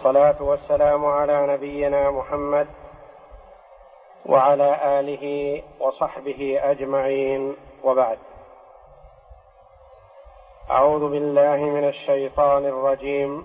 والصلاة والسلام على نبينا محمد وعلى آله وصحبه أجمعين، وبعد. أعوذ بالله من الشيطان الرجيم.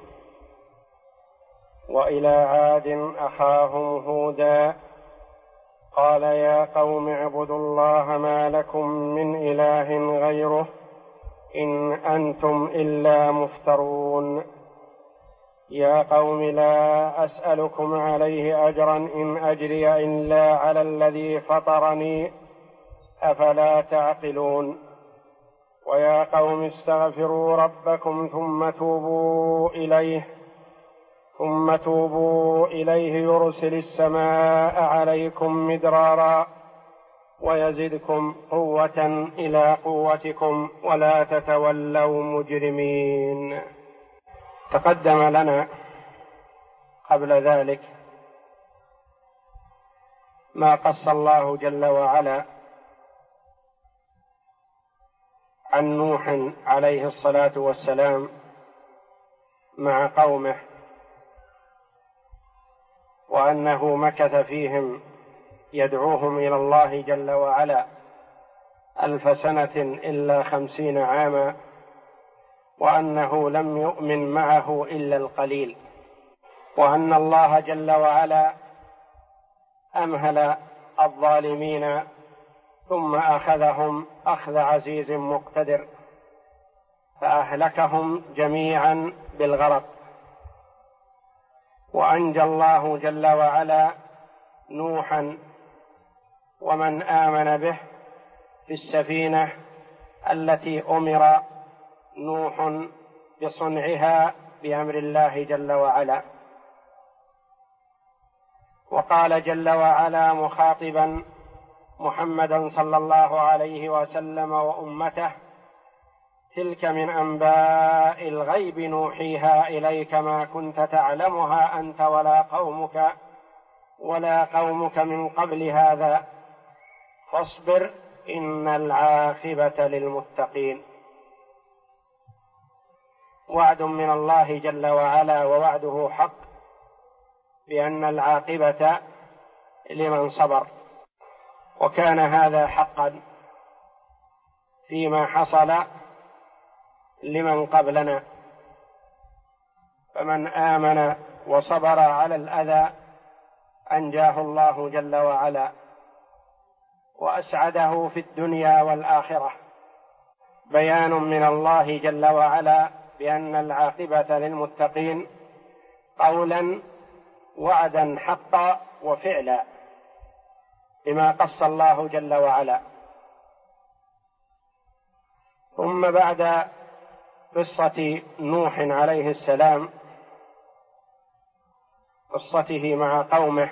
وإلى عاد أخاهم هودا قال يا قوم اعبدوا الله ما لكم من إله غيره إن أنتم إلا مفترون. يا قوم لا أسألكم عليه أجرا إن أجري إلا على الذي فطرني أفلا تعقلون. ويا قوم استغفروا ربكم ثم توبوا إليه يرسل السماء عليكم مدرارا ويزدكم قوة إلى قوتكم ولا تتولوا مجرمين. تقدم لنا قبل ذلك ما قص الله جل وعلا عن نوح عليه الصلاة والسلام مع قومه، وأنه مكث فيهم يدعوهم إلى الله جل وعلا 1000 سنة إلا 50 عاما، وأنه لم يؤمن معه إلا القليل، وأن الله جل وعلا أمهل الظالمين ثم أخذهم أخذ عزيز مقتدر فأهلكهم جميعا بالغرق. وأنجى الله جل وعلا نوحا ومن آمن به في السفينة التي أمر نوح بصنعها بأمر الله جل وعلا. وقال جل وعلا مخاطبا محمدا صلى الله عليه وسلم وأمته: تلك من أنباء الغيب نوحيها إليك ما كنت تعلمها أنت ولا قومك من قبل هذا فاصبر إن العاقبة للمتقين. وعد من الله جل وعلا، ووعده حق، بأن العاقبة لمن صبر، وكان هذا حقا فيما حصل لمن قبلنا. فمن آمن وصبر على الأذى أنجاه الله جل وعلا وأسعده في الدنيا والآخرة. بيان من الله جل وعلا بأن العاقبة للمتقين قولا وعدا حقا وفعلا بما قص الله جل وعلا. ثم بعد قصة نوح عليه السلام، قصته مع قومه،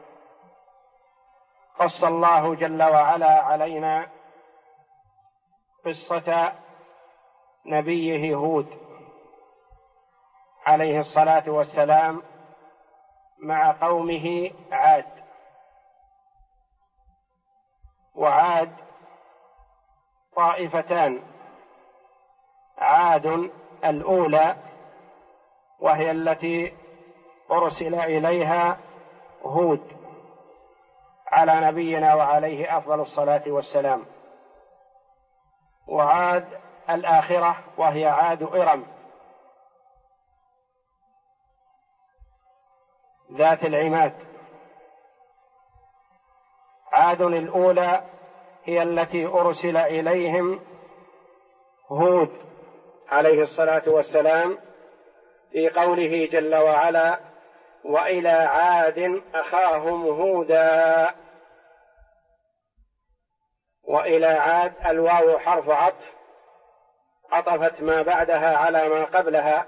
قص الله جل وعلا علينا قصة نبيه هود عليه الصلاة والسلام مع قومه عاد. وعاد طائفتان: عاد الأولى وهي التي أرسل إليها هود على نبينا وعليه أفضل الصلاة والسلام، وعاد الآخرة وهي عاد إرم ذات العماد. عاد الأولى هي التي أرسل إليهم هود عليه الصلاة والسلام في قوله جل وعلا: وإلى عاد أخاهم هودا. وإلى عاد الواو حرف عطف، عطفت ما بعدها على ما قبلها،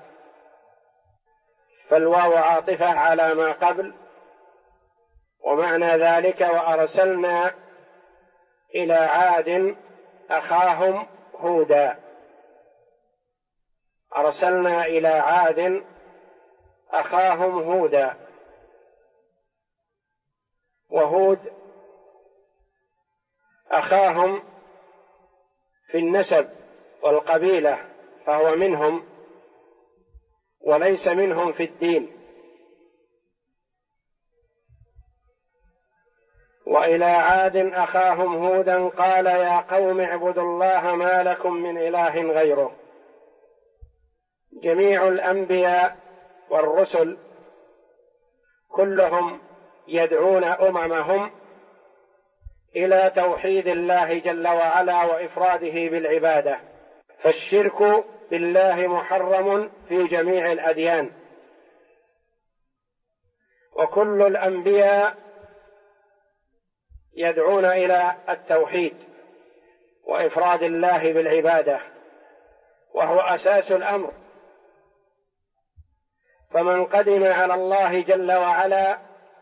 فالواو عاطفة على ما قبل، ومعنى ذلك وأرسلنا إلى عاد أخاهم هودا. أرسلنا إلى عاد أخاهم هودا. وهود أخاهم في النسب والقبيلة، فهو منهم وليس منهم في الدين، وإلى عاد أخاهم هودا قال يا قوم اعبدوا الله ما لكم من إله غيره. جميع الأنبياء والرسل كلهم يدعون أممهم إلى توحيد الله جل وعلا وإفراده بالعبادة، فالشرك بالله محرم في جميع الأديان، وكل الأنبياء يدعون إلى التوحيد وإفراد الله بالعبادة، وهو أساس الأمر. فمن قدم على الله جل وعلا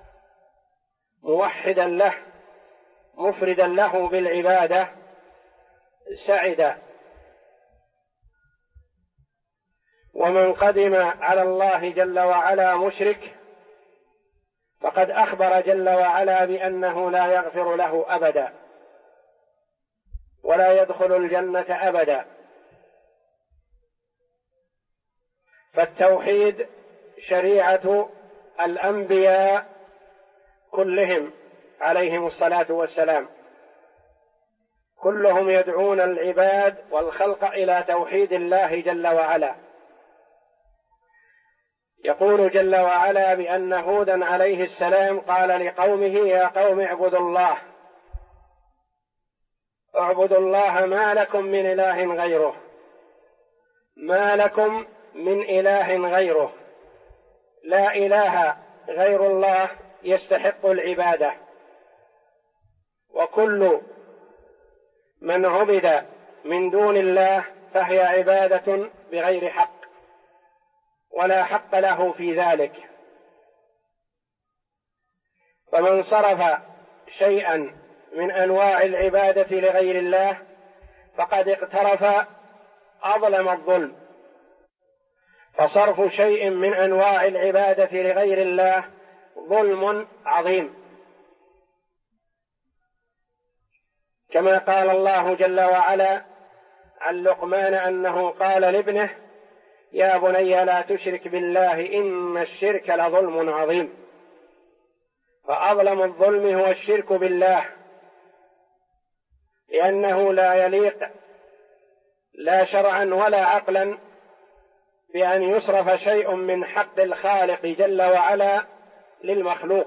موحدا له مفردا له بالعبادة سعد، ومن قدم على الله جل وعلا مشرك فقد أخبر جل وعلا بأنه لا يغفر له أبدا ولا يدخل الجنة أبدا. فالتوحيد شريعة الأنبياء كلهم عليهم الصلاة والسلام، كلهم يدعون العباد والخلق إلى توحيد الله جل وعلا. يقول جل وعلا بأن هودا عليه السلام قال لقومه يا قوم اعبدوا الله، اعبدوا الله ما لكم من إله غيره، ما لكم من إله غيره، لا إله غير الله يستحق العبادة، وكل من عبد من دون الله فهي عبادة بغير حق ولا حق له في ذلك. فمن صرف شيئا من أنواع العبادة لغير الله فقد اقترف أظلم الظلم، فصرف شيء من أنواع العبادة لغير الله ظلم عظيم، كما قال الله جل وعلا عن لقمان أنه قال لابنه يا بني لا تشرك بالله إن الشرك لظلم عظيم. فأظلم الظلم هو الشرك بالله، لأنه لا يليق لا شرعا ولا عقلا بأن يصرف شيء من حق الخالق جل وعلا للمخلوق.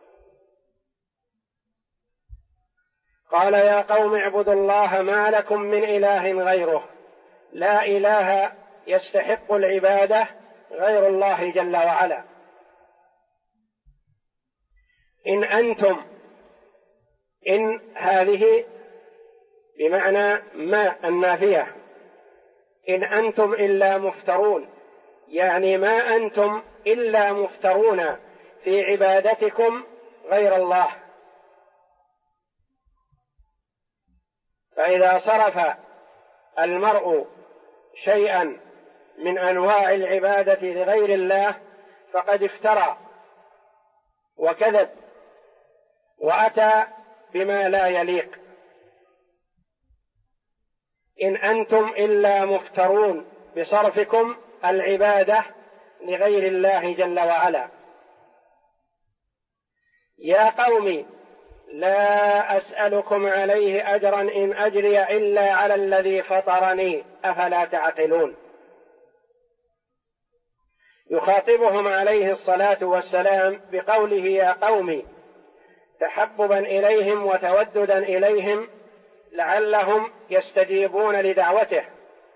قال يا قوم اعبدوا الله ما لكم من إله غيره، لا إله يستحق العبادة غير الله جل وعلا. إن أنتم، إن هذه بمعنى ما النافية، إن أنتم إلا مفترون، يعني ما أنتم إلا مفترون في عبادتكم غير الله. فإذا صرف المرء شيئا من أنواع العبادة لغير الله فقد افترى وكذب وأتى بما لا يليق. إن أنتم إلا مفترون بصرفكم العبادة لغير الله جل وعلا. يا قوم لا أسألكم عليه أجرا إن أجري إلا على الذي فطرني أفلا تعقلون. يخاطبهم عليه الصلاة والسلام بقوله يا قوم تحببا إليهم وتوددا إليهم لعلهم يستجيبون لدعوته،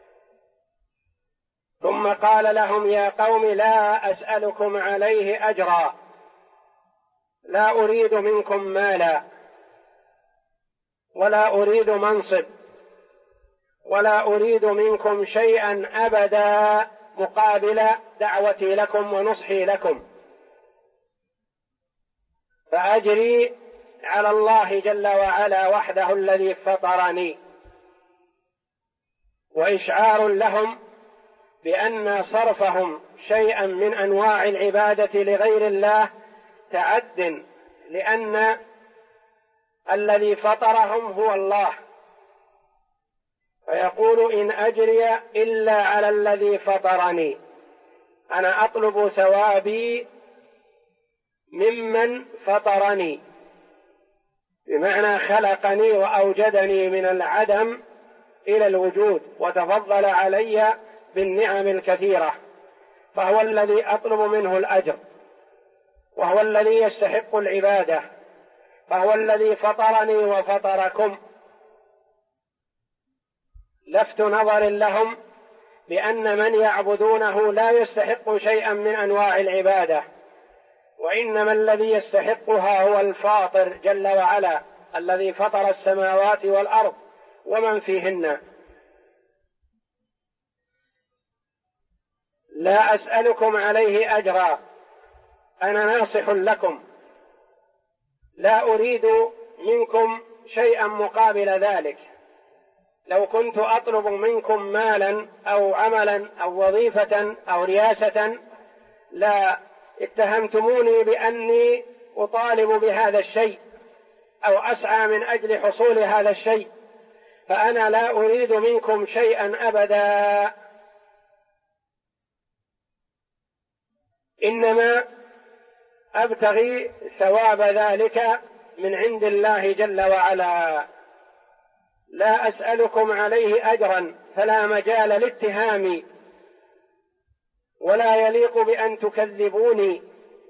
ثم قال لهم يا قوم لا أسألكم عليه أجرا، لا أريد منكم مالا ولا أريد منصب ولا أريد منكم شيئا أبدا مقابل دعوتي لكم ونصحي لكم، فأجري على الله جل وعلا وحده الذي فطرني. وإشعار لهم بأن صرفهم شيئا من أنواع العبادة لغير الله تعد، لأن الذي فطرهم هو الله، فيقول إن أجري إلا على الذي فطرني، أنا أطلب ثوابي ممن فطرني، بمعنى خلقني وأوجدني من العدم إلى الوجود وتفضل علي بالنعم الكثيرة، فهو الذي أطلب منه الأجر، وهو الذي يستحق العبادة، فهو الذي فطرني وفطركم. لفت نظر لهم بأن من يعبدونه لا يستحق شيئا من أنواع العبادة، وإنما الذي يستحقها هو الفاطر جل وعلا الذي فطر السماوات والأرض ومن فيهن. لا أسألكم عليه أجرا، أنا ناصح لكم، لا أريد منكم شيئا مقابل ذلك. لو كنت أطلب منكم مالا أو عملا أو وظيفة أو رياسة لا اتهمتموني بأني أطالب بهذا الشيء أو أسعى من أجل حصول هذا الشيء، فأنا لا أريد منكم شيئا أبدا، إنما أبتغي ثواب ذلك من عند الله جل وعلا. لا أسألكم عليه أجرا، فلا مجال لاتهامي ولا يليق بأن تكذبوني.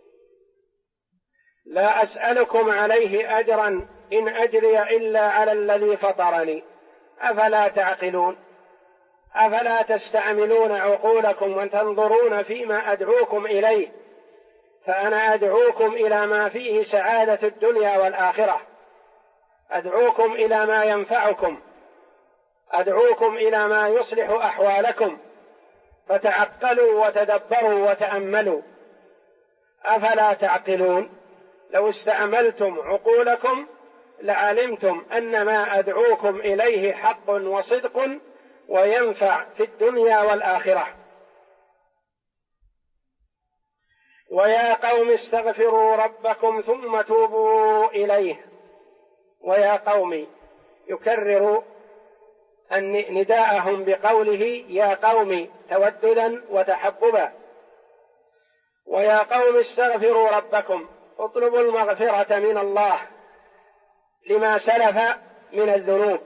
لا أسألكم عليه أجرا إن أجري إلا على الذي فطرني. أفلا تعقلون؟ أفلا تستعملون عقولكم وتنظرون فيما أدعوكم إليه؟ فأنا أدعوكم إلى ما فيه سعادة الدنيا والآخرة، أدعوكم إلى ما ينفعكم، أدعوكم إلى ما يصلح أحوالكم، فتعقلوا وتدبروا وتأملوا. أفلا تعقلون؟ لو استعملتم عقولكم لعلمتم أن ما أدعوكم إليه حق وصدق وينفع في الدنيا والآخرة. ويا قوم استغفروا ربكم ثم توبوا إليه. ويا قوم يكرر نداءهم بقوله يا قوم توددا وتحببا. ويا قوم استغفروا ربكم، اطلبوا المغفرة من الله لما سلف من الذنوب.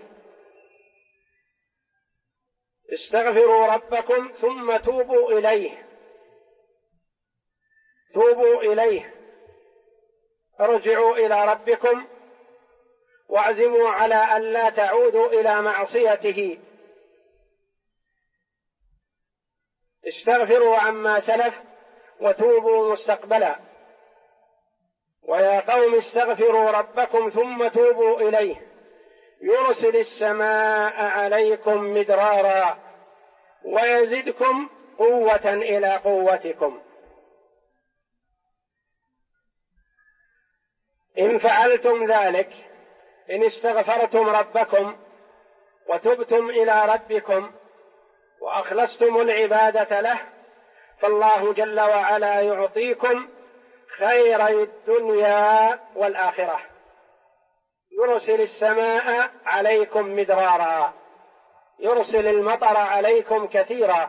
استغفروا ربكم ثم توبوا إليه، توبوا إليه، ارجعوا إلى ربكم واعزموا على أن لا تعودوا إلى معصيته. استغفروا عما سلف وتوبوا مستقبلا. ويا قوم استغفروا ربكم ثم توبوا إليه يرسل السماء عليكم مدرارا ويزدكم قوة إلى قوتكم. إن فعلتم ذلك، إن استغفرتم ربكم وتبتم إلى ربكم وأخلصتم العبادة له، فالله جل وعلا يعطيكم خيري الدنيا والآخرة. يرسل السماء عليكم مدرارا، يرسل المطر عليكم كثيرا.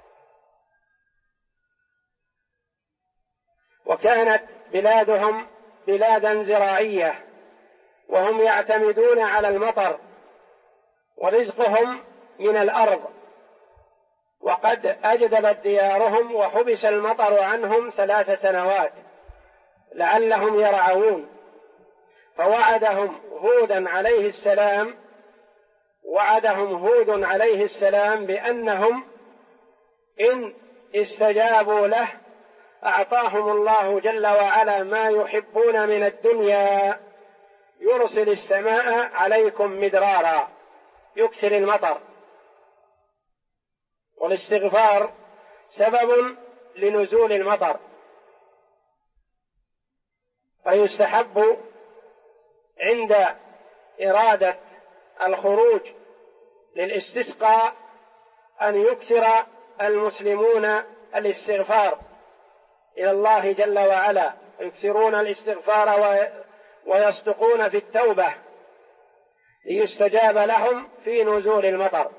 وكانت بلادهم بلادا زراعية وهم يعتمدون على المطر ورزقهم من الأرض، وقد أجدبت ديارهم وحبس المطر عنهم 3 سنوات لعلهم يرعون. فوعدهم هود عليه السلام بأنهم إن استجابوا له أعطاهم الله جل وعلا ما يحبون من الدنيا. يرسل السماء عليكم مدرارا، يكثر المطر. والاستغفار سبب لنزول المطر، فيستحب عند إرادة الخروج للاستسقاء أن يكثر المسلمون الاستغفار إلى الله جل وعلا، يكثرون الاستغفار ويصدقون في التوبة ليستجاب لهم في نزول المطر.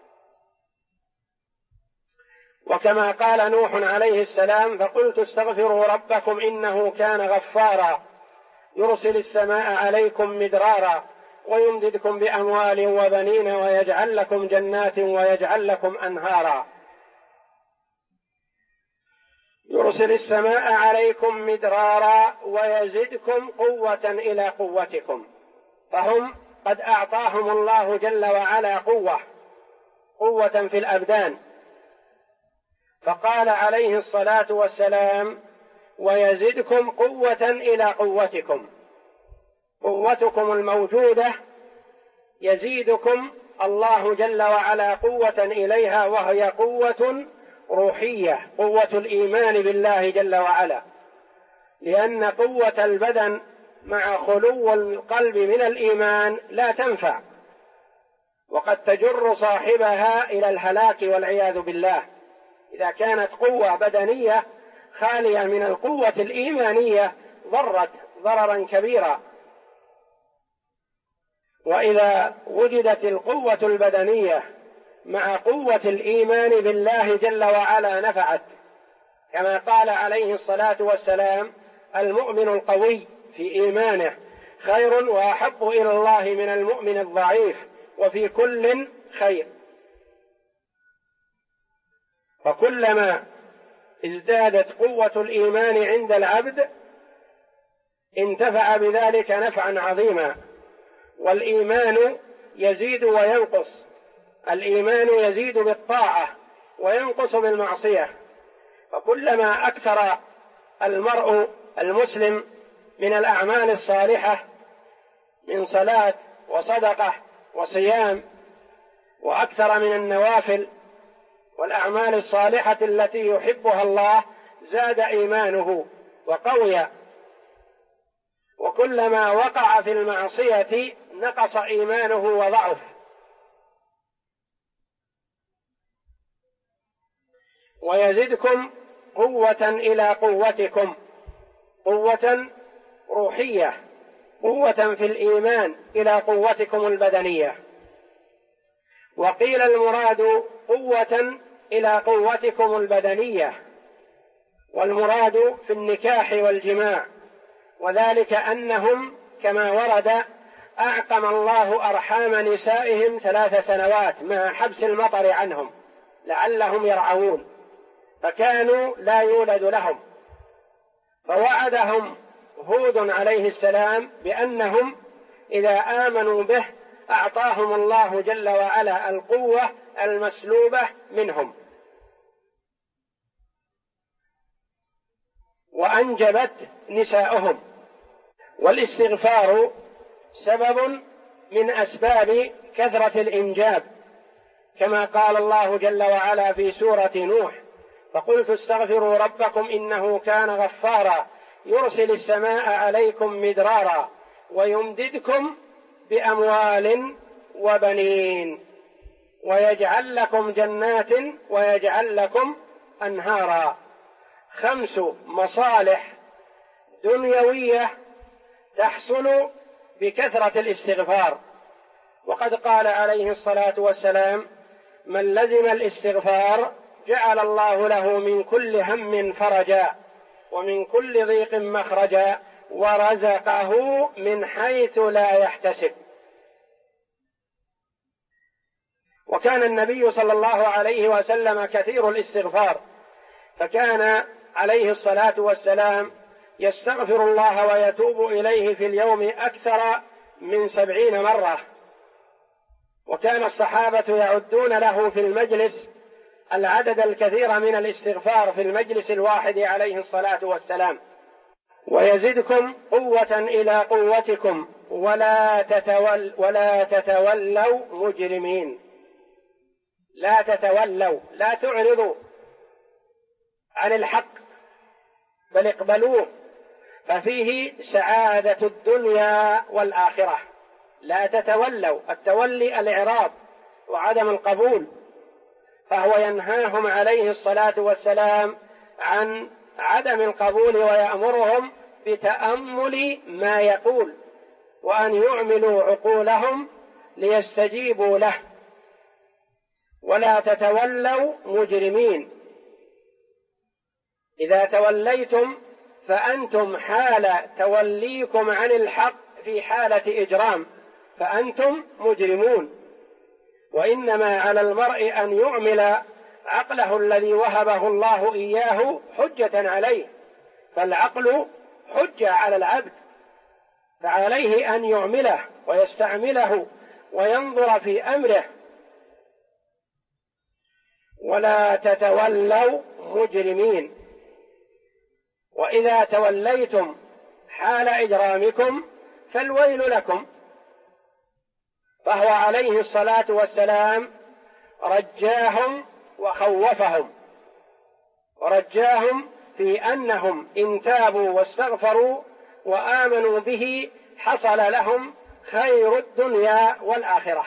وكما قال نوح عليه السلام: فقلت استغفروا ربكم إنه كان غفارا يرسل السماء عليكم مدرارا ويمددكم بأموال وبنين ويجعل لكم جنات ويجعل لكم أنهارا. يرسل السماء عليكم مدرارا ويزدكم قوة إلى قوتكم. فهم قد أعطاهم الله جل وعلا قوة في الأبدان، فقال عليه الصلاة والسلام: ويزدكم قوة إلى قوتكم. قوتكم الموجودة يزيدكم الله جل وعلا قوة إليها، وهي قوة روحية، قوة الإيمان بالله جل وعلا، لأن قوة البدن مع خلو القلب من الإيمان لا تنفع، وقد تجر صاحبها إلى الهلاك والعياذ بالله. إذا كانت قوة بدنية خالية من القوة الإيمانية ضرت ضررا كبيرا، وإذا وجدت القوة البدنية مع قوة الإيمان بالله جل وعلا نفعت، كما قال عليه الصلاة والسلام: المؤمن القوي في إيمانه خير وأحب إلى الله من المؤمن الضعيف، وفي كل خير. فكلما ازدادت قوة الإيمان عند العبد انتفع بذلك نفعا عظيما. والإيمان يزيد وينقص، الإيمان يزيد بالطاعة وينقص بالمعصية، فكلما أكثر المرء المسلم من الأعمال الصالحة من صلاة وصدقة وصيام، وأكثر من النوافل والأعمال الصالحة التي يحبها الله، زاد إيمانه وقوي. وكلما وقع في المعصية نقص إيمانه وضعف. ويزدكم قوة إلى قوتكم، قوة روحية، قوة في الإيمان إلى قوتكم البدنية. وقيل المراد قوة إلى قوتكم البدنية، والمراد في النكاح والجماع، وذلك أنهم كما ورد أعقم الله أرحام نسائهم 3 سنوات مع حبس المطر عنهم لعلهم يرعون، فكانوا لا يولد لهم، فوعدهم هود عليه السلام بأنهم إذا آمنوا به أعطاهم الله جل وعلا القوة المسلوبة منهم، وأنجبت نساؤهم. والاستغفار سبب من أسباب كثرة الإنجاب، كما قال الله جل وعلا في سورة نوح: فقلت استغفروا ربكم إنه كان غفارا يرسل السماء عليكم مدرارا ويمددكم بأموال وبنين ويجعل لكم جنات ويجعل لكم أنهارا. 5 مصالح دنيوية تحصل بكثرة الاستغفار. وقد قال عليه الصلاة والسلام: من لزم الاستغفار جعل الله له من كل هم فرجا ومن كل ضيق مخرجا ورزقه من حيث لا يحتسب. وكان النبي صلى الله عليه وسلم كثير الاستغفار، فكان عليه الصلاة والسلام يستغفر الله ويتوب إليه في اليوم أكثر من 70 مرة. وكان الصحابة يعدون له في المجلس العدد الكثير من الاستغفار في المجلس الواحد عليه الصلاة والسلام. ويزدكم قوة إلى قوتكم ولا تتولوا مجرمين. لا تتولوا، لا تعرضوا عن الحق بل اقبلوه، ففيه سعادة الدنيا والآخرة. لا تتولوا، التولي الإعراض وعدم القبول، فهو ينهاهم عليه الصلاة والسلام عن عدم القبول ويأمرهم بتأمل ما يقول وأن يعملوا عقولهم ليستجيبوا له. ولا تتولوا مجرمين، إذا توليتم فأنتم حال توليكم عن الحق في حالة إجرام فأنتم مجرمون. وإنما على المرء أن يعمل عقله الذي وهبه الله إياه حجة عليه، فالعقل حجة على العبد، فعليه أن يعمله ويستعمله وينظر في أمره. ولا تتولوا مجرمين، وإذا توليتم حال إجرامكم فالويل لكم. فهو عليه الصلاة والسلام رجاهم وخوفهم، ورجاهم في أنهم إن تابوا واستغفروا وآمنوا به حصل لهم خير الدنيا والآخرة.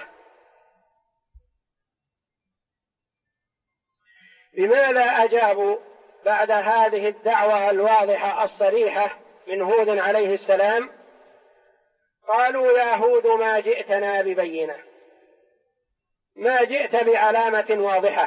بماذا أجابوا بعد هذه الدعوة الواضحة الصريحة من هود عليه السلام؟ قالوا يا هود ما جئتنا ببينة، ما جئت بعلامة واضحة،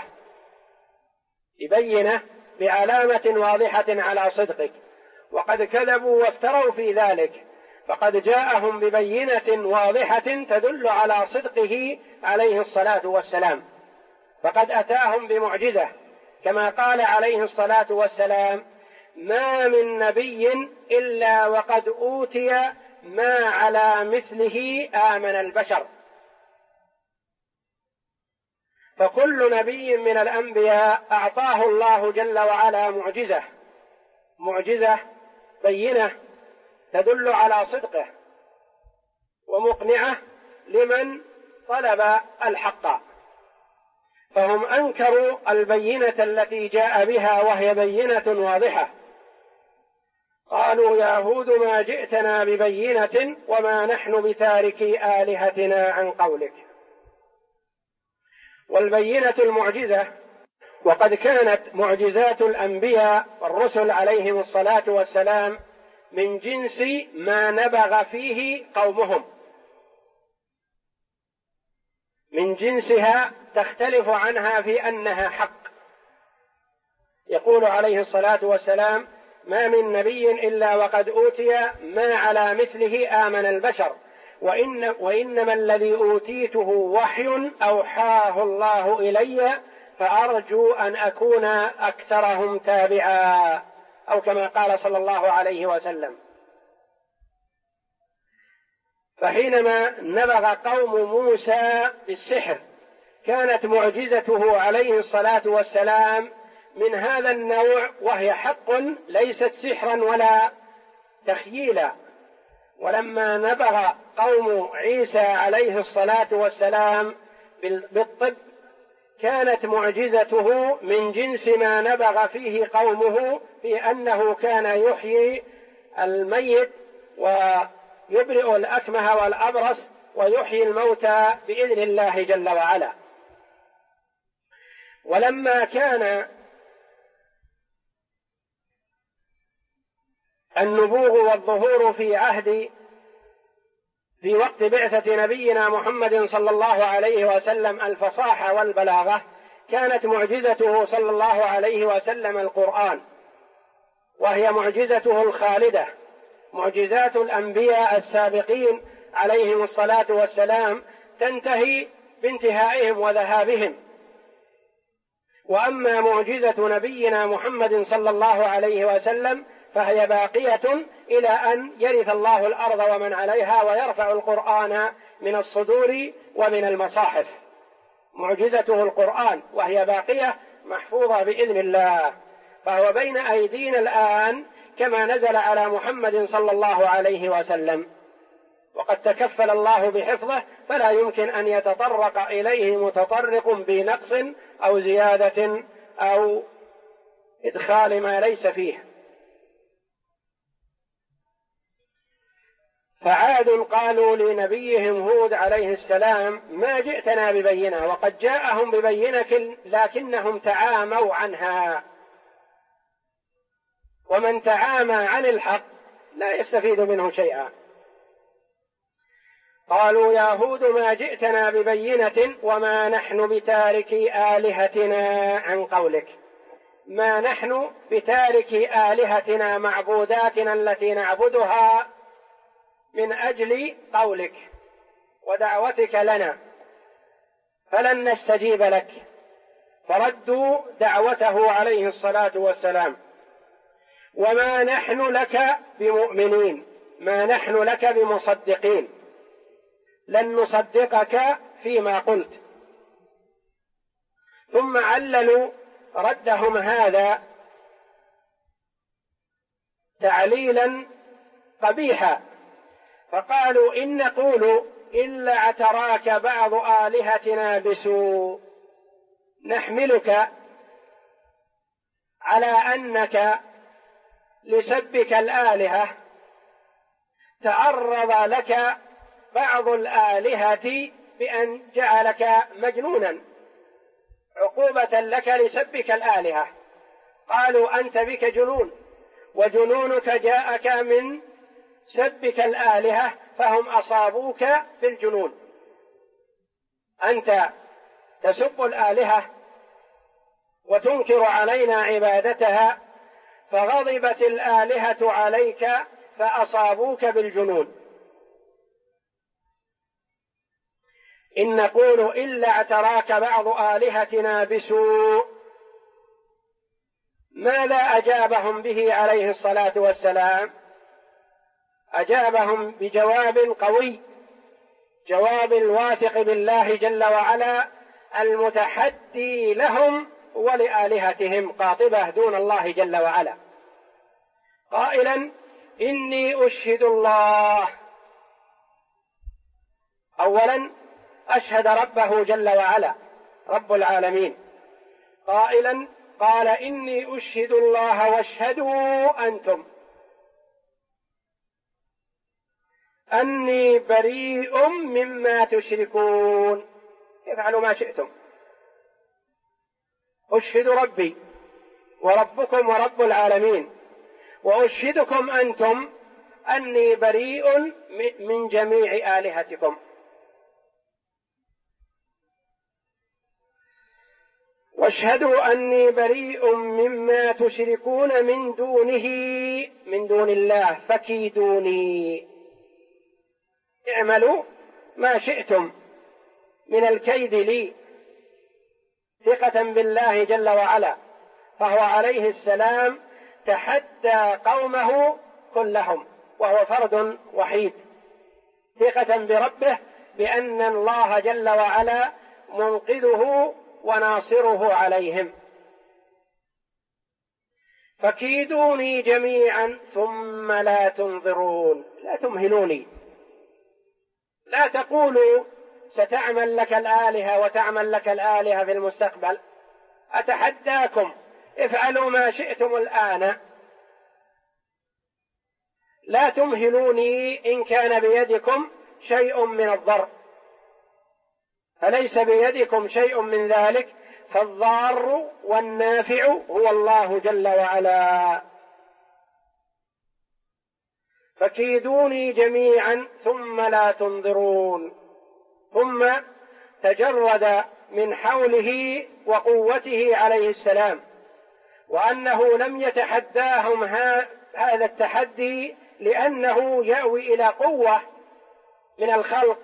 ببينة بعلامة واضحة على صدقك، وقد كذبوا وافتروا في ذلك، فقد جاءهم ببينة واضحة تدل على صدقه عليه الصلاة والسلام، فقد أتاهم بمعجزة، كما قال عليه الصلاة والسلام ما من نبي إلا وقد أوتي ما على مثله آمن البشر. فكل نبي من الأنبياء أعطاه الله جل وعلا معجزة بينة تدل على صدقه ومقنعة لمن طلب الحق، فهم أنكروا البينة التي جاء بها وهي بينة واضحة. قالوا يا هود ما جئتنا ببينة وما نحن بتاركي آلهتنا عن قولك. والبينة المعجزة، وقد كانت معجزات الأنبياء والرسل عليهم الصلاة والسلام من جنس ما نبغ فيه قومهم، من جنسها تختلف عنها في أنها حق. يقول عليه الصلاة والسلام ما من نبي إلا وقد أوتي ما على مثله آمن البشر، وإنما الذي أوتيته وحي أوحاه الله إلي فأرجو أن أكون أكثرهم تابعا، أو كما قال صلى الله عليه وسلم. فحينما نبغ قوم موسى بالسحر كانت معجزته عليه الصلاة والسلام من هذا النوع، وهي حق ليست سحرا ولا تخييلا. ولما نبغ قوم عيسى عليه الصلاة والسلام بالطب كانت معجزته من جنس ما نبغ فيه قومه، في أنه كان يحيي الميت ويبرئ الأكمه والأبرص ويحيي الموتى بإذن الله جل وعلا. ولما كان النبوغ والظهور في وقت بعثة نبينا محمد صلى الله عليه وسلم الفصاحة والبلاغة، كانت معجزته صلى الله عليه وسلم القرآن، وهي معجزته الخالدة. معجزات الأنبياء السابقين عليهم الصلاة والسلام تنتهي بانتهائهم وذهابهم، وأما معجزة نبينا محمد صلى الله عليه وسلم فهي باقية إلى أن يرث الله الأرض ومن عليها ويرفع القرآن من الصدور ومن المصاحف. معجزته القرآن وهي باقية محفوظة بإذن الله، فهو بين أيدينا الآن كما نزل على محمد صلى الله عليه وسلم، وقد تكفل الله بحفظه، فلا يمكن أن يتطرق إليه متطرق بنقص أو زيادة أو إدخال ما ليس فيه. فعاد قالوا لنبيهم هود عليه السلام ما جئتنا ببينة، وقد جاءهم ببينة لكنهم تعاموا عنها، ومن تعامى عن الحق لا يستفيد منه شيئا. قالوا يا هود ما جئتنا ببينة وما نحن بتاركي آلهتنا عن قولك. ما نحن بتارك آلهتنا معبوداتنا التي نعبدها من أجل قولك ودعوتك لنا، فلن نستجيب لك. فردوا دعوته عليه الصلاة والسلام: وما نحن لك بمؤمنين، ما نحن لك بمصدقين، لن نصدقك فيما قلت. ثم عللوا ردهم هذا تعليلا قبيحا، فقالوا: إن نقول إلا اعتراك بعض آلهتنا بسوء، نحملك على أنك لسبك الآلهة تعرض لك بعض الآلهة بأن جعلك مجنونا عقوبة لك لسبك الآلهة. قالوا: أنت بك جنون، وجنونك جاءك من سبك الآلهة، فهم أصابوك في الجنون. أنت تسب الآلهة وتنكر علينا عبادتها، فغضبت الآلهة عليك فأصابوك بالجنون. إن نقول إلا اعتراك بعض آلهتنا بسوء. ماذا أجابهم به عليه الصلاة والسلام؟ أجابهم بجواب قوي، جواب الواثق بالله جل وعلا المتحدي لهم ولآلهتهم، قاطبة دون الله جل وعلا، قائلا: إني أشهد الله. أولا أشهد ربه جل وعلا رب العالمين، قال: إني أشهد الله واشهدوا أنتم أني بريء مما تشركون. افعلوا ما شئتم، أشهد ربي وربكم ورب العالمين، وأشهدكم أنتم أني بريء من جميع آلهتكم. واشهدوا أني بريء مما تشركون من دون الله فكيدوني، اعملوا ما شئتم من الكيد لي، ثقة بالله جل وعلا. فهو عليه السلام تحدى قومه كلهم وهو فرد وحيد، ثقة بربه بأن الله جل وعلا منقذه وناصره عليهم. فكيدوني جميعا ثم لا تنظرون، لا تمهلوني، لا تقولوا ستعمل لك الآلهة وتعمل لك الآلهة في المستقبل. أتحداكم، افعلوا ما شئتم الآن، لا تمهلوني إن كان بيدكم شيء من الضر، فليس بيدكم شيء من ذلك، فالضار والنافع هو الله جل وعلا. فكيدوني جميعا ثم لا تنظرون. ثم تجرد من حوله وقوته عليه السلام، وأنه لم يتحداهم هذا التحدي لأنه يأوي إلى قوة من الخلق،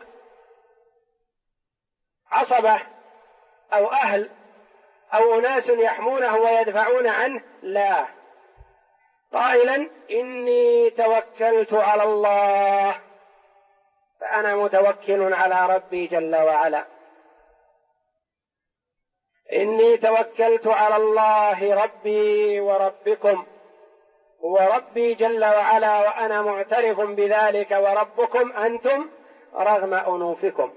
عصبة أو أهل أو أناس يحمونه ويدفعون عنه، لا، قائلا: إني توكلت على الله، فأنا متوكل على ربي جل وعلا. إني توكلت على الله ربي وربكم، هو ربي جل وعلا وأنا معترف بذلك، وربكم أنتم رغم أنوفكم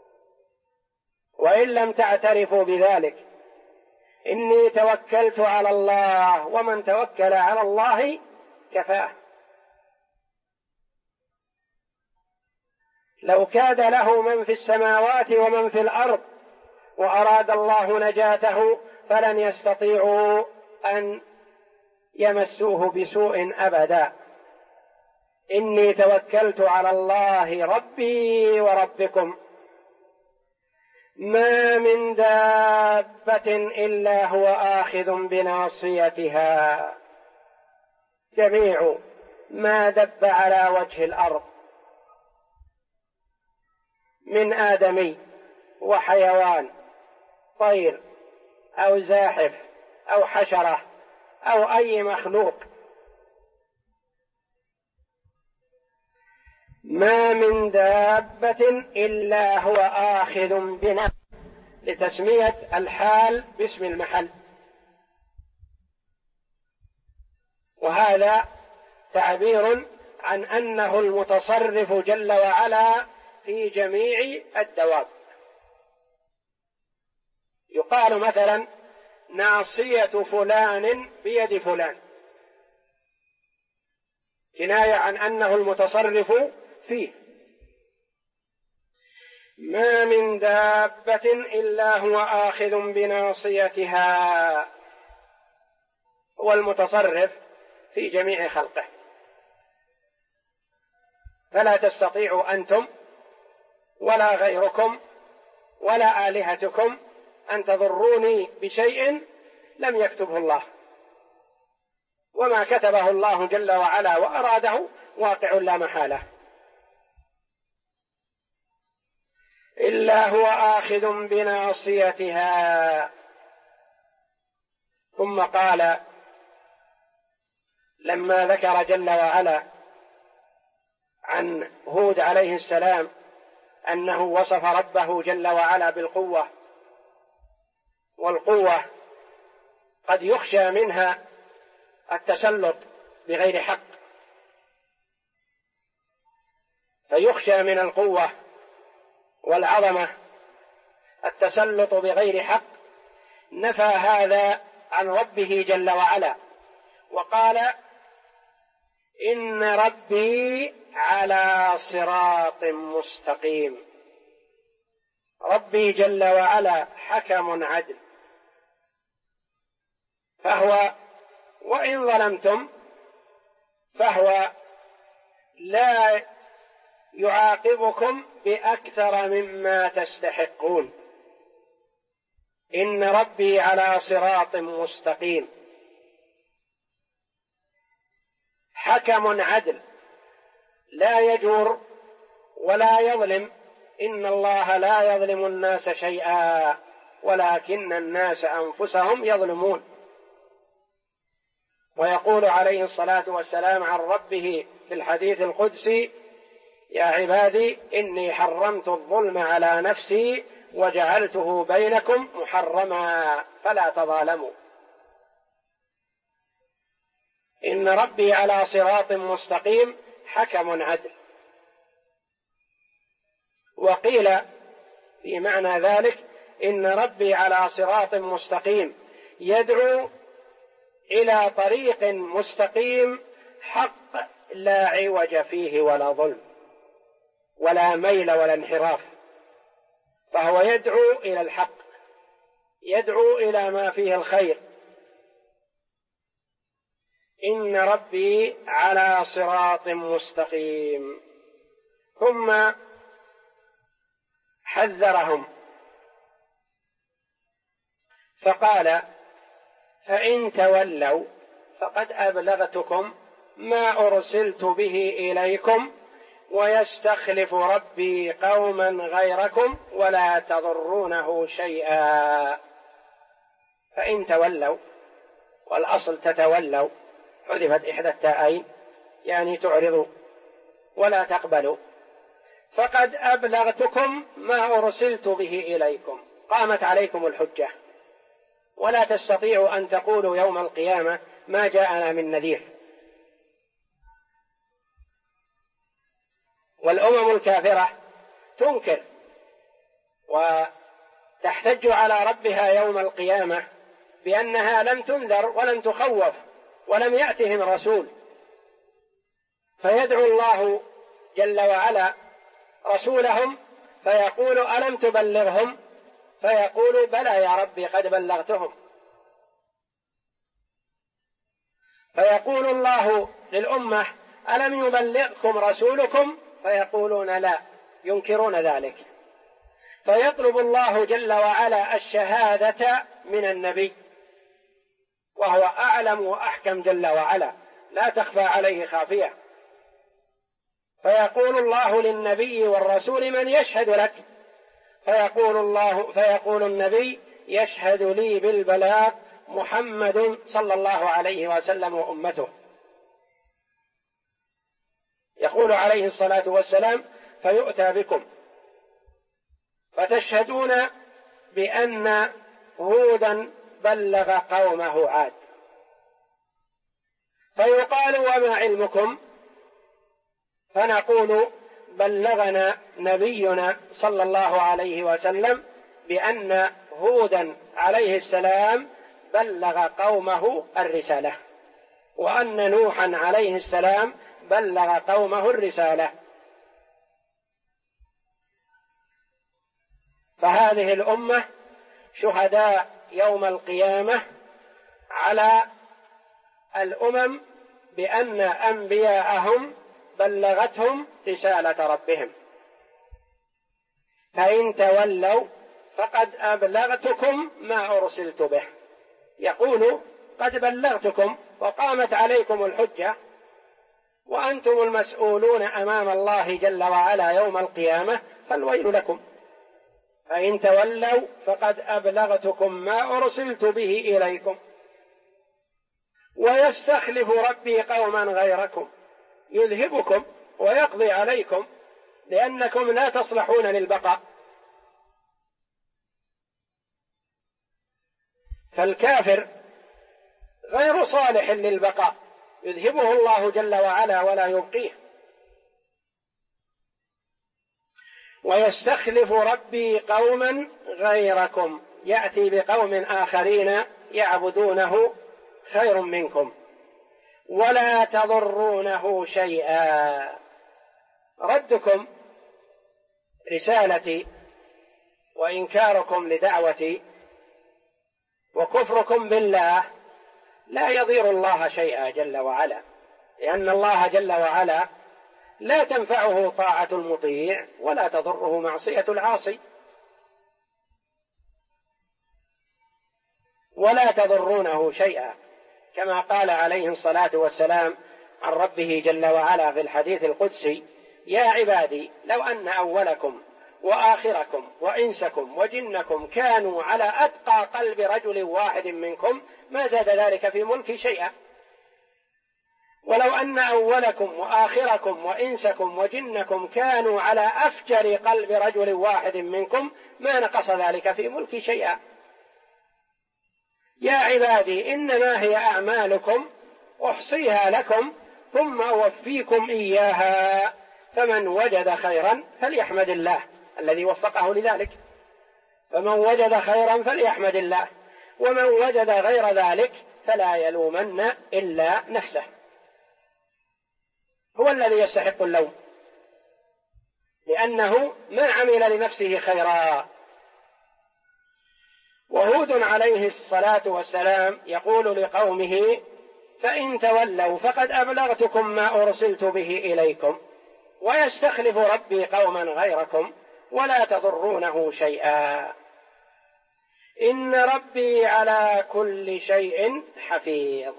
وإن لم تعترفوا بذلك. إني توكلت على الله، ومن توكل على الله كفاه. لو كاد له من في السماوات ومن في الأرض وأراد الله نجاته فلن يستطيعوا أن يمسوه بسوء أبدا. إني توكلت على الله ربي وربكم ما من دابة إلا هو آخذ بناصيتها. جميع ما دب على وجه الأرض من آدمي وحيوان، طير أو زاحف أو حشرة أو أي مخلوق، ما من دابة إلا هو آخذ بناصيتها، لتسمية الحال باسم المحل. وهذا تعبير عن أنه المتصرف جل وعلا في جميع الدواب. يقال مثلا ناصية فلان بيد فلان، كناية عن أنه المتصرف فيه. ما من دابة إلا هو آخذ بناصيتها، هو المتصرف في جميع خلقه، فلا تستطيعوا أنتم ولا غيركم ولا آلهتكم أن تضروني بشيء لم يكتبه الله، وما كتبه الله جل وعلا وأراده واقع لا محالة. إلا هو آخذ بناصيتها. ثم قال لما ذكر جل وعلا عن هود عليه السلام أنه وصف ربه جل وعلا بالقوة، والقوة قد يخشى منها التسلط بغير حق، فيخشى من القوة والعظمة التسلط بغير حق، نفى هذا عن ربه جل وعلا وقال إن ربي على صراط مستقيم. ربي جل وعلا حكم عدل، فهو وإن ظلمتم فهو لا يعاقبكم بأكثر مما تستحقون. إن ربي على صراط مستقيم، حكم عدل لا يجور ولا يظلم. إن الله لا يظلم الناس شيئا ولكن الناس أنفسهم يظلمون. ويقول عليه الصلاة والسلام عن ربه في الحديث القدسي يا عبادي إني حرمت الظلم على نفسي وجعلته بينكم محرما فلا تظالموا. إن ربي على صراط مستقيم حكم عدل. وقيل في معنى ذلك إن ربي على صراط مستقيم يدعو إلى طريق مستقيم حق لا عوج فيه ولا ظلم ولا ميل ولا انحراف، فهو يدعو إلى الحق، يدعو إلى ما فيه الخير. إن ربي على صراط مستقيم. ثم حذرهم فقال فإن تولوا فقد أبلغتكم ما أرسلت به إليكم ويستخلف ربي قوما غيركم ولا تضرونه شيئا. فإن تولوا، والأصل تتولوا، حذفت إحدى التاءين يعني تعرضوا ولا تقبلوا. فقد أبلغتكم ما أرسلت به إليكم، قامت عليكم الحجة، ولا تستطيعوا أن تقولوا يوم القيامة ما جاءنا من نذير. والأمم الكافرة تنكر وتحتج على ربها يوم القيامة بأنها لم تنذر ولم تخوف ولم يأتهم رسول، فيدعو الله جل وعلا رسولهم فيقول ألم تبلغهم؟ فيقول بلى يا ربي قد بلغتهم. فيقول الله للأمة ألم يبلغكم رسولكم؟ فيقولون لا، ينكرون ذلك. فيطلب الله جل وعلا الشهادة من النبي، وهو أعلم وأحكم جل وعلا، لا تخفى عليه خافية. فيقول الله للنبي والرسول: من يشهد لك؟ فيقول النبي: يشهد لي بالبلاغ محمد صلى الله عليه وسلم وأمته. يقول عليه الصلاة والسلام: فيؤتى بكم فتشهدون بأن هودا بلغ قومه عاد، فيقال: وما علمكم؟ فنقول: بلغنا نبينا صلى الله عليه وسلم بأن هودا عليه السلام بلغ قومه الرسالة، وأن نوحا عليه السلام بلغ قومه الرسالة. فهذه الأمة شهداء يوم القيامة على الأمم بأن أنبياءهم بلغتهم رسالة ربهم، فإن تولوا فقد أبلغتكم ما أرسلت به. يقول: قد بلغتكم وقامت عليكم الحجة، وأنتم المسؤولون أمام الله جل وعلا يوم القيامة، فالويل لكم. فإن تولوا فقد أبلغتكم ما أرسلت به إليكم، ويستخلف ربي قوما غيركم يذهبكم ويقضي عليكم، لأنكم لا تصلحون للبقاء. فالكافر غير صالح للبقاء، يذهبه الله جل وعلا ولا يبقيه. ويستخلف ربي قوما غيركم، يأتي بقوم آخرين يعبدونه خير منكم، ولا تضرونه شيئا. ردكم رسالتي وإنكاركم لدعوتي وكفركم بالله لا يضير الله شيئا جل وعلا، لأن الله جل وعلا لا تنفعه طاعة المطيع ولا تضره معصية العاصي. ولا تضرونه شيئا، كما قال عليه الصلاة والسلام عن ربه جل وعلا في الحديث القدسي: يا عبادي لو أن أولكم وآخركم وإنسكم وجنكم كانوا على أتقى قلب رجل واحد منكم ما زاد ذلك في ملكي شيئا، ولو أن أولكم وآخركم وإنسكم وجنكم كانوا على أفجر قلب رجل واحد منكم ما نقص ذلك في ملكي شيئا. يا عبادي إنما هي أعمالكم أحصيها لكم ثم أوفيكم إياها، فمن وجد خيرا فليحمد الله الذي وفقه لذلك، فمن وجد خيرا فليحمد الله، ومن وجد غير ذلك فلا يلومن إلا نفسه، هو الذي يستحق اللوم، لأنه ما عمل لنفسه خيرا. وهود عليه الصلاة والسلام يقول لقومه: فإن تولوا فقد أبلغتكم ما أرسلت به إليكم، ويستخلف ربي قوما غيركم ولا تضرونه شيئا، إن ربي على كل شيء حفيظ.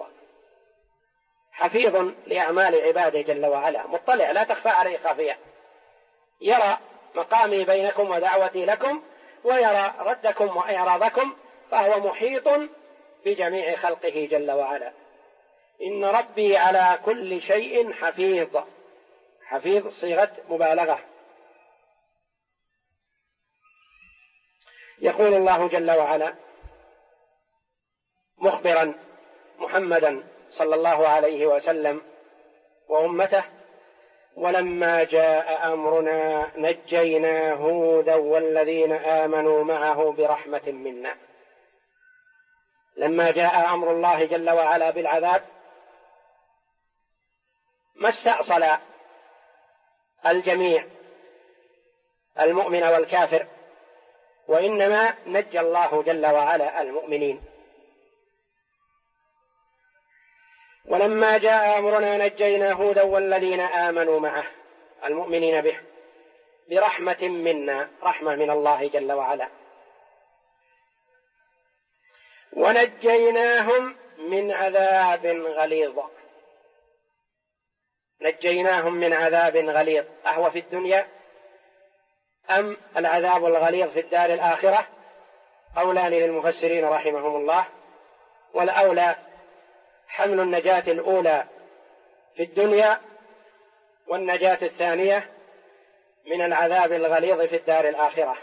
حفيظ لأعمال عباده جل وعلا، مطلع لا تخفى عليه خافية، يرى مقامي بينكم ودعوتي لكم، ويرى ردكم وإعراضكم، فهو محيط بجميع خلقه جل وعلا. إن ربي على كل شيء حفيظ. حفيظ صيغة مبالغة. يقول الله جل وعلا مخبرا محمدا صلى الله عليه وسلم وأمته: ولما جاء أمرنا نجينا هودا والذين آمنوا معه برحمة منا. لما جاء أمر الله جل وعلا بالعذاب ما استأصل الجميع المؤمن والكافر، وإنما نجى الله جل وعلا المؤمنين. ولما جاء أمرنا نجينا هودا والذين آمنوا معه، المؤمنين به، برحمة منا، رحمة من الله جل وعلا. ونجيناهم من عذاب غليظ. نجيناهم من عذاب غليظ، أهو في الدنيا أم العذاب الغليظ في الدار الآخرة؟ قولان للمفسرين رحمهم الله، والأولى حمل النجاة الأولى في الدنيا والنجاة الثانية من العذاب الغليظ في الدار الآخرة.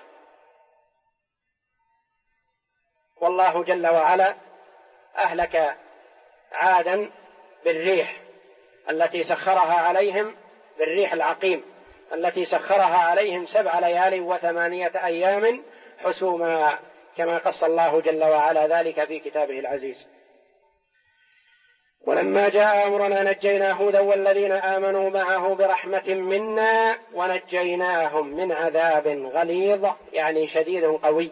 والله جل وعلا أهلك عادا بالريح التي سخرها عليهم، بالريح العقيم التي سخرها عليهم 7 ليال و8 أيام حسوما، كما قص الله جل وعلا ذلك في كتابه العزيز. ولما جاء أمرنا نجينا هودا والذين آمنوا معه برحمة منا ونجيناهم من عذاب غليظ، يعني شديد قوي.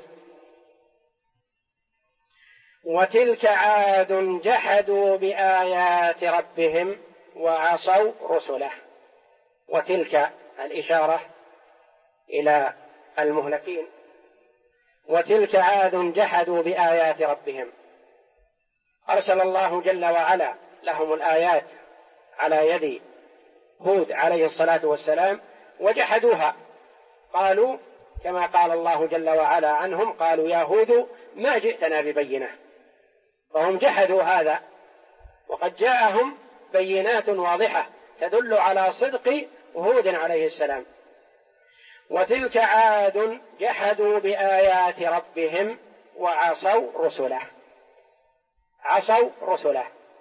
وتلك عاد جحدوا بآيات ربهم وعصوا رسله. وتلك الإشارة إلى المهلكين. وتلك عاد جحدوا بآيات ربهم، أرسل الله جل وعلا لهم الآيات على يد هود عليه الصلاة والسلام وجحدوها، قالوا كما قال الله جل وعلا عنهم: قالوا يا هود ما جئتنا ببينة. فهم جحدوا هذا، وقد جاءهم بينات واضحة تدل على صدق هود عليه السلام. وتلك عاد جحدوا بآيات ربهم وعصوا رسله. عصوا رسله،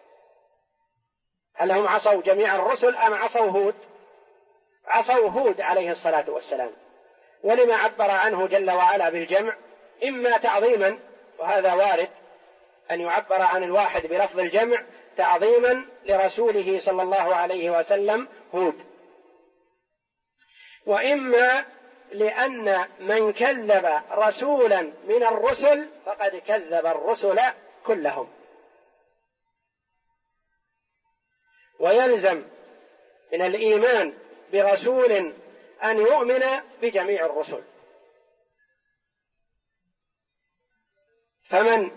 هل هم عصوا جميع الرسل أم عصوا هود؟ عصوا هود عليه الصلاة والسلام. ولما عبر عنه جل وعلا بالجمع؟ إما تعظيما، وهذا وارد أن يعبر عن الواحد بلفظ الجمع تعظيما لرسوله صلى الله عليه وسلم هود، وإما لأن من كذب رسولا من الرسل فقد كذب الرسل كلهم، ويلزم من الإيمان برسول أن يؤمن بجميع الرسل. فمن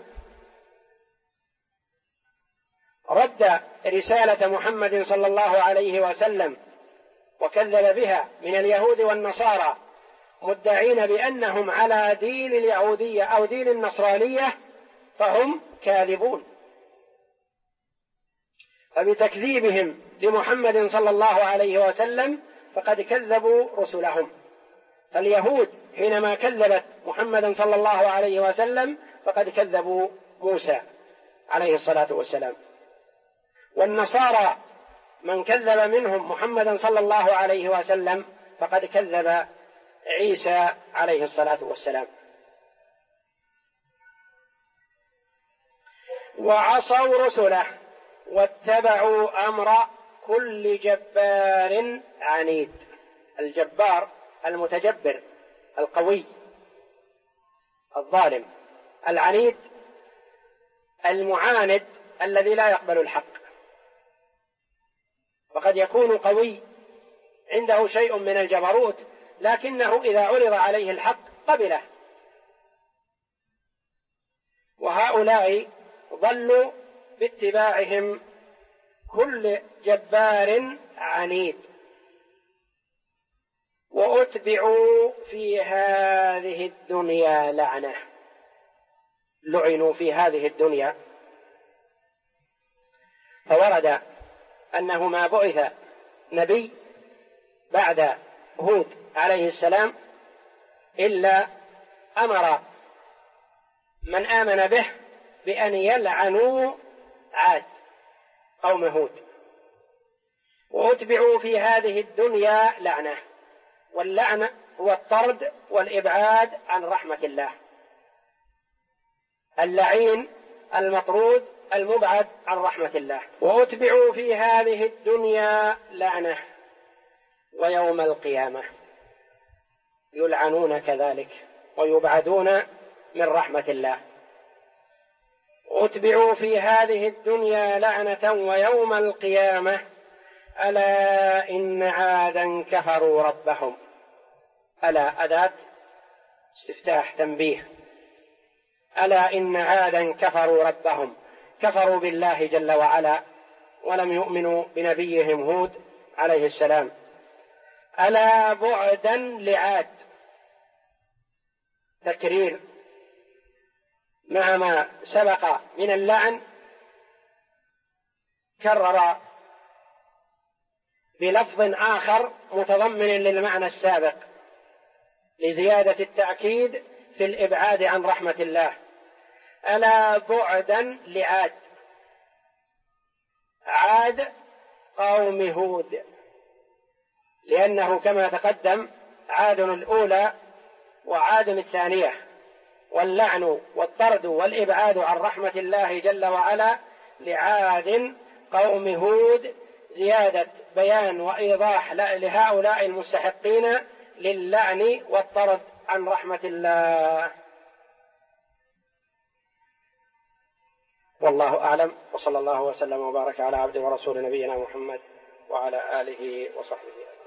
رد رسالة محمد صلى الله عليه وسلم وكذب بها من اليهود والنصارى مدعين بأنهم على دين اليهودية أو دين النصرانية فهم كاذبون. فبتكذيبهم لمحمد صلى الله عليه وسلم فقد كذبوا رسلهم. فاليهود حينما كذبت محمدا صلى الله عليه وسلم فقد كذبوا موسى عليه الصلاة والسلام، والنصارى من كذب منهم محمدا صلى الله عليه وسلم فقد كذب عيسى عليه الصلاة والسلام. وعصوا رسله واتبعوا أمر كل جبار عنيد. الجبار المتجبر القوي الظالم، العنيد المعاند الذي لا يقبل الحق. وقد يكون قوي عنده شيء من الجبروت لكنه إذا عرض عليه الحق قبله. وهؤلاء ضلوا باتباعهم كل جبار عنيد، وأتبعوا في هذه الدنيا لعنة. لعنوا في هذه الدنيا. فورد أنه ما بعث نبي بعد هود عليه السلام إلا أمر من آمن به بأن يلعنوا عاد قوم هود. وأتبعوا في هذه الدنيا لعنة، واللعنة هو الطرد والإبعاد عن رحمة الله. اللعين المطرود المبعد عن رحمة الله. وأتبعوا في هذه الدنيا لعنة ويوم القيامة يلعنون كذلك ويبعدون من رحمة الله. أتبعوا في هذه الدنيا لعنة ويوم القيامة ألا إن عادا كفروا ربهم. ألا أداة استفتاح تنبيه. ألا إن عادا كفروا ربهم، كفروا بالله جل وعلا ولم يؤمنوا بنبيهم هود عليه السلام. ألا بعدا لعاد، تكرير مع ما سبق من اللعن، كرر بلفظ آخر متضمن للمعنى السابق لزيادة التأكيد في الإبعاد عن رحمة الله. ألا بعدا لعاد، عاد قوم هود، لأنه كما تقدم عاد الأولى وعاد الثانية، واللعن والطرد والإبعاد عن رحمة الله جل وعلا لعاد قوم هود زيادة بيان وإيضاح لهؤلاء المستحقين للعن والطرد عن رحمة الله. والله أعلم، وصلى الله وسلم وبارك على عبده ورسول نبينا محمد وعلى آله وصحبه.